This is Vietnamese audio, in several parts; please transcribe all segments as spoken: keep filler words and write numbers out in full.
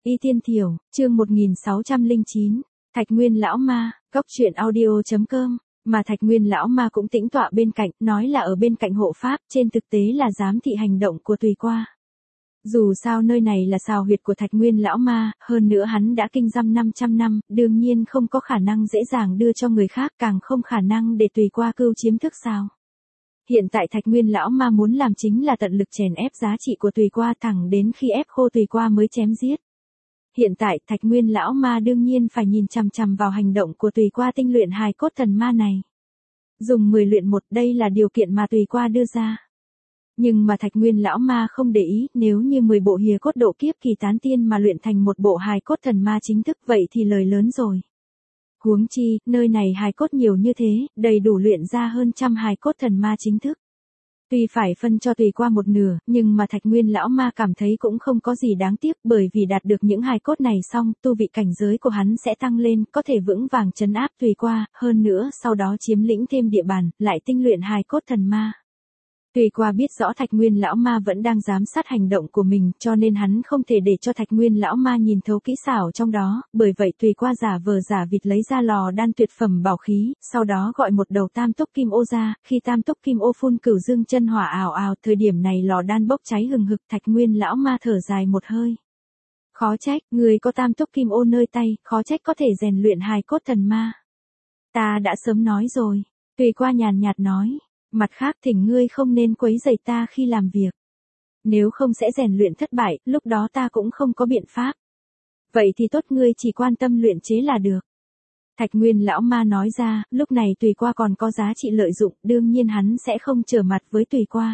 Y Tiên Thiểu, chương một nghìn sáu trăm lẻ chín, Thạch Nguyên Lão Ma, góc truyện audio chấm com, mà Thạch Nguyên Lão Ma cũng tĩnh tọa bên cạnh, nói là ở bên cạnh hộ pháp, trên thực tế là giám thị hành động của Tùy Qua. Dù sao nơi này là sào huyệt của Thạch Nguyên Lão Ma, hơn nữa hắn đã kinh dăm năm trăm năm, đương nhiên không có khả năng dễ dàng đưa cho người khác, càng không khả năng để Tùy Qua cưu chiếm thức sao. Hiện tại Thạch Nguyên Lão Ma muốn làm chính là tận lực chèn ép giá trị của Tùy Qua thẳng đến khi ép khô Tùy Qua mới chém giết. Hiện tại Thạch Nguyên Lão Ma đương nhiên phải nhìn chằm chằm vào hành động của Tùy Qua tinh luyện hài cốt thần ma này. Dùng mười luyện một, đây là điều kiện mà Tùy Qua đưa ra. Nhưng mà Thạch Nguyên Lão Ma không để ý, nếu như mười bộ hìa cốt độ kiếp kỳ tán tiên mà luyện thành một bộ hài cốt thần ma chính thức vậy thì lời lớn rồi. Huống chi, nơi này hài cốt nhiều như thế, đầy đủ luyện ra hơn trăm hài cốt thần ma chính thức. Tuy phải phân cho Tùy Qua một nửa, nhưng mà Thạch Nguyên Lão Ma cảm thấy cũng không có gì đáng tiếc, bởi vì đạt được những hài cốt này xong, tu vị cảnh giới của hắn sẽ tăng lên, có thể vững vàng trấn áp Tùy Qua, hơn nữa sau đó chiếm lĩnh thêm địa bàn, lại tinh luyện hài cốt thần ma. Tùy Qua biết rõ Thạch Nguyên Lão Ma vẫn đang giám sát hành động của mình, cho nên hắn không thể để cho Thạch Nguyên Lão Ma nhìn thấu kỹ xảo trong đó, bởi vậy Tùy Qua giả vờ giả vịt lấy ra lò đan tuyệt phẩm bảo khí, sau đó gọi một đầu tam túc kim ô ra, khi tam túc kim ô phun cửu dương chân hỏa ào ào, thời điểm này lò đan bốc cháy hừng hực, Thạch Nguyên Lão Ma thở dài một hơi. Khó trách, người có tam túc kim ô nơi tay, khó trách có thể rèn luyện hài cốt thần ma. Ta đã sớm nói rồi, Tùy Qua nhàn nhạt nói. Mặt khác thỉnh ngươi không nên quấy rầy ta khi làm việc. Nếu không sẽ rèn luyện thất bại, lúc đó ta cũng không có biện pháp. Vậy thì tốt, ngươi chỉ quan tâm luyện chế là được. Thạch Nguyên Lão Ma nói ra, lúc này Tùy Qua còn có giá trị lợi dụng, đương nhiên hắn sẽ không trở mặt với Tùy Qua.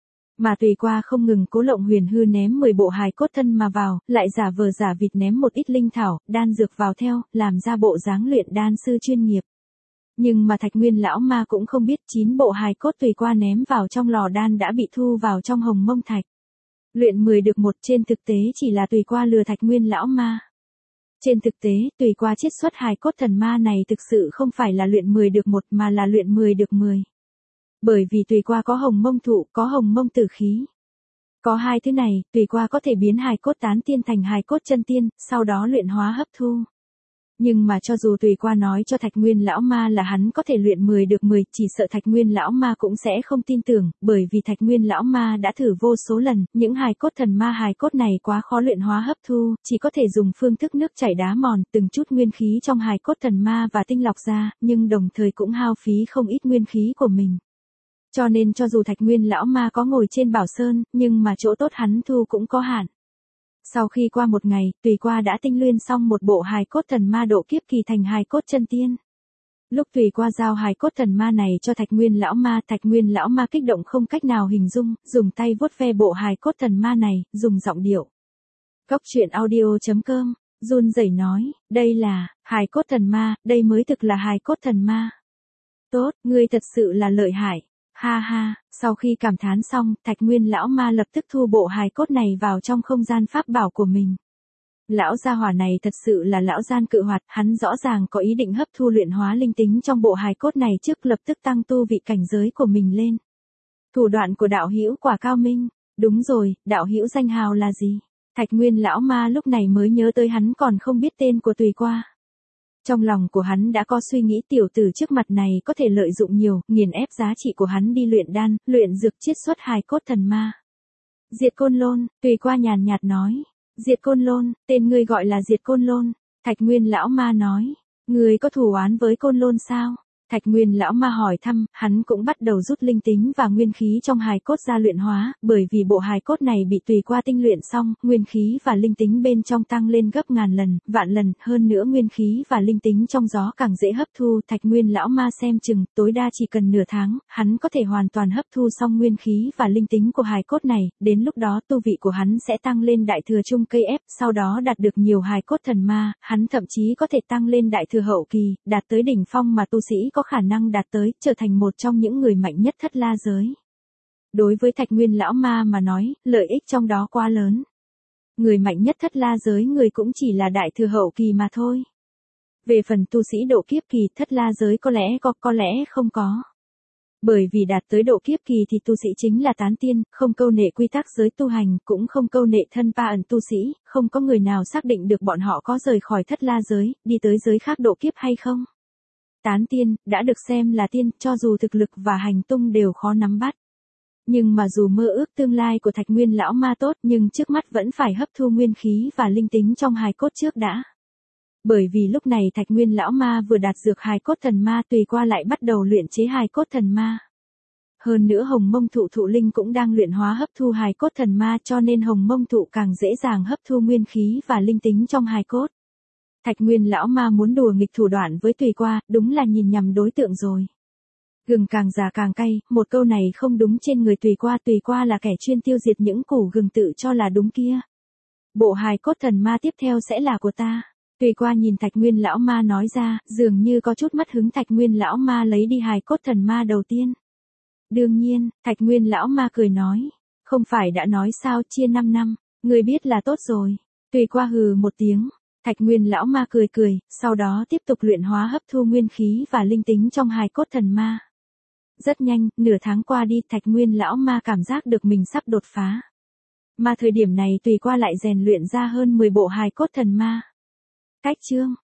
Mà Tùy Qua không ngừng cố lộng huyền hư ném mười bộ hài cốt thân mà vào, lại giả vờ giả vịt ném một ít linh thảo, đan dược vào theo, làm ra bộ dáng luyện đan sư chuyên nghiệp. Nhưng mà Thạch Nguyên Lão Ma cũng không biết chín bộ hài cốt Tùy Qua ném vào trong lò đan đã bị thu vào trong hồng mông thạch. Luyện mười được một, trên thực tế chỉ là Tùy Qua lừa Thạch Nguyên Lão Ma. Trên thực tế, Tùy Qua chiết xuất hài cốt thần ma này thực sự không phải là luyện mười được một mà là luyện mười được mười. Bởi vì Tùy Qua có hồng mông thụ, có hồng mông tử khí. Có hai thứ này, Tùy Qua có thể biến hài cốt tán tiên thành hài cốt chân tiên, sau đó luyện hóa hấp thu. Nhưng mà cho dù Tùy Qua nói cho Thạch Nguyên Lão Ma là hắn có thể luyện mười được mười, chỉ sợ Thạch Nguyên Lão Ma cũng sẽ không tin tưởng, bởi vì Thạch Nguyên Lão Ma đã thử vô số lần, những hài cốt thần ma hài cốt này quá khó luyện hóa hấp thu, chỉ có thể dùng phương thức nước chảy đá mòn, từng chút nguyên khí trong hài cốt thần ma và tinh lọc ra, nhưng đồng thời cũng hao phí không ít nguyên khí của mình. Cho nên cho dù Thạch Nguyên Lão Ma có ngồi trên bảo sơn, nhưng mà chỗ tốt hắn thu cũng có hạn. Sau khi qua một ngày, Tùy Qua đã tinh luyện xong một bộ hài cốt thần ma độ kiếp kỳ thành hài cốt chân tiên. Lúc Tùy Qua giao hài cốt thần ma này cho Thạch Nguyên Lão Ma, Thạch Nguyên Lão Ma kích động không cách nào hình dung, dùng tay vuốt ve bộ hài cốt thần ma này, dùng giọng điệu. Góc truyện audio chấm com, run rẩy nói, đây là, hài cốt thần ma, đây mới thực là hài cốt thần ma. Tốt, ngươi thật sự là lợi hại. Ha ha, sau khi cảm thán xong, Thạch Nguyên Lão Ma lập tức thu bộ hài cốt này vào trong không gian pháp bảo của mình. Lão gia hỏa này thật sự là lão gian cự hoạt, hắn rõ ràng có ý định hấp thu luyện hóa linh tính trong bộ hài cốt này trước lập tức tăng tu vị cảnh giới của mình lên. Thủ đoạn của đạo hữu quả cao minh, đúng rồi, đạo hữu danh hào là gì? Thạch Nguyên Lão Ma lúc này mới nhớ tới hắn còn không biết tên của Tùy Qua. Trong lòng của hắn đã có suy nghĩ tiểu tử trước mặt này có thể lợi dụng nhiều, nghiền ép giá trị của hắn đi luyện đan, luyện dược chiết xuất hài cốt thần ma. Diệt Côn Lôn, Tùy Qua nhàn nhạt nói. Diệt Côn Lôn, tên ngươi gọi là Diệt Côn Lôn. Thạch Nguyên Lão Ma nói. Ngươi có thù oán với Côn Lôn sao? Thạch Nguyên Lão Ma hỏi thăm, hắn cũng bắt đầu rút linh tính và nguyên khí trong hài cốt ra luyện hóa, bởi vì bộ hài cốt này bị Tùy Qua tinh luyện xong, nguyên khí và linh tính bên trong tăng lên gấp ngàn lần, vạn lần, hơn nữa nguyên khí và linh tính trong gió càng dễ hấp thu. Thạch Nguyên Lão Ma xem chừng, tối đa chỉ cần nửa tháng, hắn có thể hoàn toàn hấp thu xong nguyên khí và linh tính của hài cốt này, đến lúc đó tu vị của hắn sẽ tăng lên đại thừa trung cây ép, sau đó đạt được nhiều hài cốt thần ma, hắn thậm chí có thể tăng lên đại thừa hậu kỳ, đạt tới đỉnh phong mà tu sĩ có khả năng đạt tới, trở thành một trong những người mạnh nhất thất la giới. Đối với Thạch Nguyên Lão Ma mà nói, lợi ích trong đó quá lớn. Người mạnh nhất thất la giới người cũng chỉ là đại thừa hậu kỳ mà thôi. Về phần tu sĩ độ kiếp kỳ, thất la giới có lẽ có, có lẽ không có. Bởi vì đạt tới độ kiếp kỳ thì tu sĩ chính là tán tiên, không câu nệ quy tắc giới tu hành, cũng không câu nệ thân pa ẩn tu sĩ, không có người nào xác định được bọn họ có rời khỏi thất la giới, đi tới giới khác độ kiếp hay không. Tán tiên, đã được xem là tiên, cho dù thực lực và hành tung đều khó nắm bắt. Nhưng mà dù mơ ước tương lai của Thạch Nguyên lão ma tốt, nhưng trước mắt vẫn phải hấp thu nguyên khí và linh tính trong hài cốt trước đã. Bởi vì lúc này Thạch Nguyên lão ma vừa đạt dược hài cốt thần ma, tùy qua lại bắt đầu luyện chế hài cốt thần ma. Hơn nữa Hồng Mông Thụ Thụ Linh cũng đang luyện hóa hấp thu hài cốt thần ma, cho nên Hồng Mông Thụ càng dễ dàng hấp thu nguyên khí và linh tính trong hài cốt. Thạch Nguyên lão ma muốn đùa nghịch thủ đoạn với tùy qua, đúng là nhìn nhầm đối tượng rồi. Gừng càng già càng cay, một câu này không đúng trên người tùy qua, tùy qua là kẻ chuyên tiêu diệt những củ gừng tự cho là đúng kia. Bộ hài cốt thần ma tiếp theo sẽ là của ta. Tùy qua nhìn Thạch Nguyên lão ma nói ra, dường như có chút mất hứng. Thạch Nguyên lão ma lấy đi hài cốt thần ma đầu tiên. Đương nhiên, Thạch Nguyên lão ma cười nói, không phải đã nói sao, chia năm năm, người biết là tốt rồi. Tùy qua hừ một tiếng, Thạch Nguyên lão ma cười cười, sau đó tiếp tục luyện hóa hấp thu nguyên khí và linh tính trong hài cốt thần ma. Rất nhanh, nửa tháng qua đi, Thạch Nguyên lão ma cảm giác được mình sắp đột phá. Mà thời điểm này tùy qua lại rèn luyện ra hơn mười bộ hài cốt thần ma. Cách chương